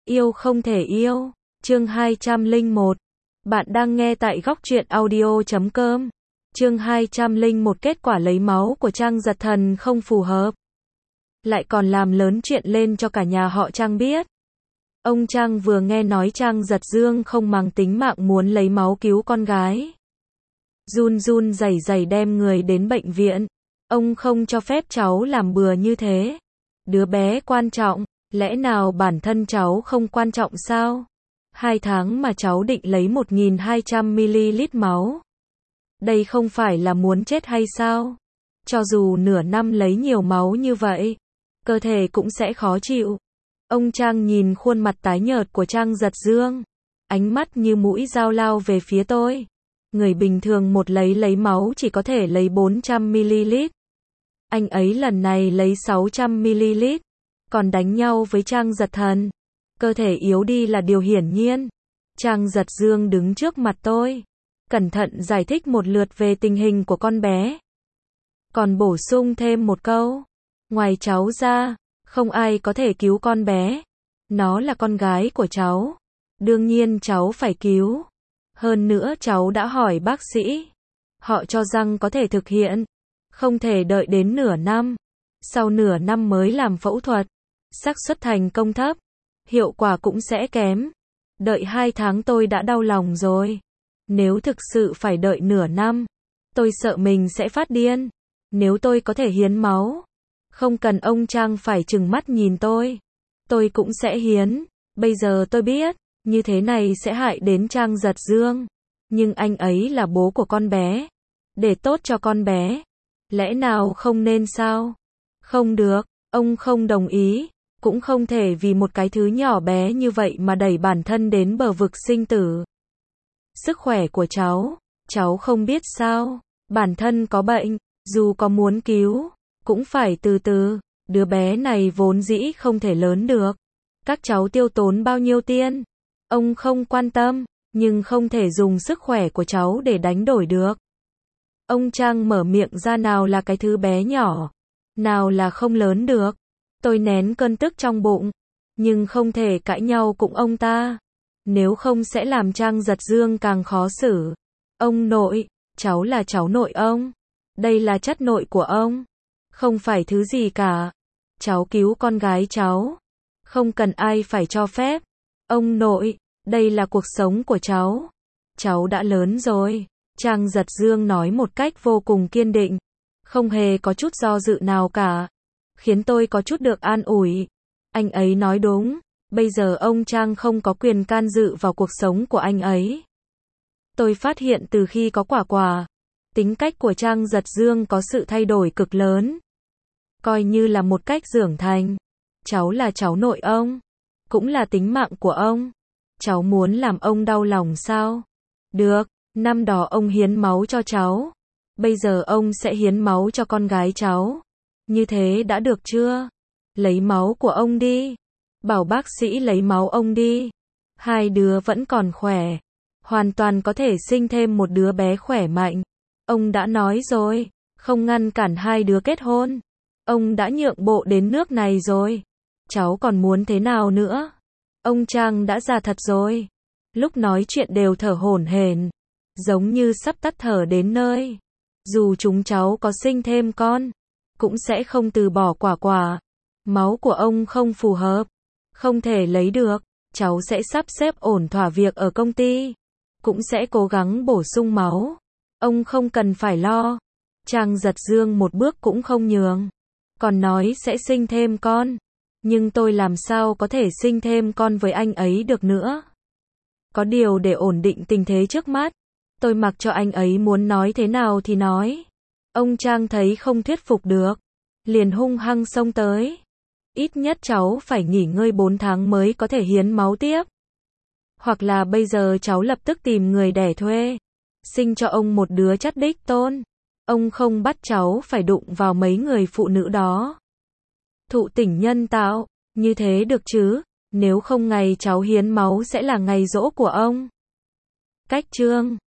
Yêu không thể yêu. Chương 201. Bạn đang nghe tại góc truyện audio.com. Chương 201. Kết quả lấy máu của Trang Giật Thần không phù hợp. Lại còn làm lớn chuyện lên cho cả nhà họ Trang biết. Ông Trang vừa nghe nói Trang Giật Dương không màng tính mạng muốn lấy máu cứu con gái. Run run rẩy rẩy đem người đến bệnh viện. Ông không cho phép cháu làm bừa như thế. Đứa bé quan trọng, lẽ nào bản thân cháu không quan trọng sao? 2 tháng mà cháu định lấy 1.200ml máu. Đây không phải là muốn chết hay sao? Cho dù nửa năm lấy nhiều máu như vậy, cơ thể cũng sẽ khó chịu. Ông Trang nhìn khuôn mặt tái nhợt của Trang Giật Dương, ánh mắt như mũi dao lao về phía tôi. Người bình thường một lấy máu chỉ có thể lấy 400ml. Anh ấy lần này lấy 600ml, còn đánh nhau với Trang Giật Thần. Cơ thể yếu đi là điều hiển nhiên. Trang Giật Dương đứng trước mặt tôi, cẩn thận giải thích một lượt về tình hình của con bé. Còn bổ sung thêm một câu, ngoài cháu ra, không ai có thể cứu con bé. Nó là con gái của cháu. Đương nhiên cháu phải cứu. Hơn nữa cháu đã hỏi bác sĩ. Họ cho rằng có thể thực hiện. Không thể đợi đến nửa năm. Sau nửa năm mới làm phẫu thuật. Xác suất thành công thấp. Hiệu quả cũng sẽ kém. Đợi 2 tháng tôi đã đau lòng rồi. Nếu thực sự phải đợi nửa năm, tôi sợ mình sẽ phát điên. Nếu tôi có thể hiến máu, không cần ông Trang phải trừng mắt nhìn tôi cũng sẽ hiến. Bây giờ tôi biết, như thế này sẽ hại đến Trang Giật Dương. Nhưng anh ấy là bố của con bé. Để tốt cho con bé. Lẽ nào không nên sao? Không được, ông không đồng ý. Cũng không thể vì một cái thứ nhỏ bé như vậy mà đẩy bản thân đến bờ vực sinh tử. Sức khỏe của cháu không biết sao? Bản thân có bệnh, dù có muốn cứu, cũng phải từ từ. Đứa bé này vốn dĩ không thể lớn được. Các cháu tiêu tốn bao nhiêu tiền? Ông không quan tâm, nhưng không thể dùng sức khỏe của cháu để đánh đổi được. Ông Trang mở miệng ra, nào là cái thứ bé nhỏ, nào là không lớn được. Tôi nén cơn tức trong bụng, nhưng không thể cãi nhau cùng ông ta. Nếu không sẽ làm Trang Giật Dương càng khó xử. Ông nội, cháu là cháu nội ông. Đây là chất nội của ông. Không phải thứ gì cả. Cháu cứu con gái cháu. Không cần ai phải cho phép. Ông nội, đây là cuộc sống của cháu. Cháu đã lớn rồi. Trang Giật Dương nói một cách vô cùng kiên định. Không hề có chút do dự nào cả. Khiến tôi có chút được an ủi. Anh ấy nói đúng. Bây giờ ông Trang không có quyền can dự vào cuộc sống của anh ấy. Tôi phát hiện từ khi có quả, tính cách của Trang Giật Dương có sự thay đổi cực lớn. Coi như là một cách trưởng thành. Cháu là cháu nội ông. Cũng là tính mạng của ông. Cháu muốn làm ông đau lòng sao? Được, năm đó ông hiến máu cho cháu. Bây giờ ông sẽ hiến máu cho con gái cháu. Như thế đã được chưa? Lấy máu của ông đi. Bảo bác sĩ lấy máu ông đi. 2 đứa vẫn còn khỏe. Hoàn toàn có thể sinh thêm một đứa bé khỏe mạnh. Ông đã nói rồi, không ngăn cản 2 đứa kết hôn. Ông đã nhượng bộ đến nước này rồi. Cháu còn muốn thế nào nữa? Ông Trang đã già thật rồi. Lúc nói chuyện đều thở hổn hển, giống như sắp tắt thở đến nơi. Dù chúng cháu có sinh thêm con, cũng sẽ không từ bỏ quả. Máu của ông không phù hợp, không thể lấy được. Cháu sẽ sắp xếp ổn thỏa việc ở công ty, cũng sẽ cố gắng bổ sung máu. Ông không cần phải lo. Trang Giật Dương một bước cũng không nhường. Còn nói sẽ sinh thêm con. Nhưng tôi làm sao có thể sinh thêm con với anh ấy được nữa. Có điều để ổn định tình thế trước mắt, tôi mặc cho anh ấy muốn nói thế nào thì nói. Ông Trang thấy không thuyết phục được, liền hung hăng xông tới. Ít nhất cháu phải nghỉ ngơi 4 tháng mới có thể hiến máu tiếp. Hoặc là bây giờ cháu lập tức tìm người đẻ thuê, sinh cho ông một đứa chất đích tôn. Ông không bắt cháu phải đụng vào mấy người phụ nữ đó. Thụ tinh nhân tạo, như thế được chứ? Nếu không ngày cháu hiến máu sẽ là ngày giỗ của ông. Cách chương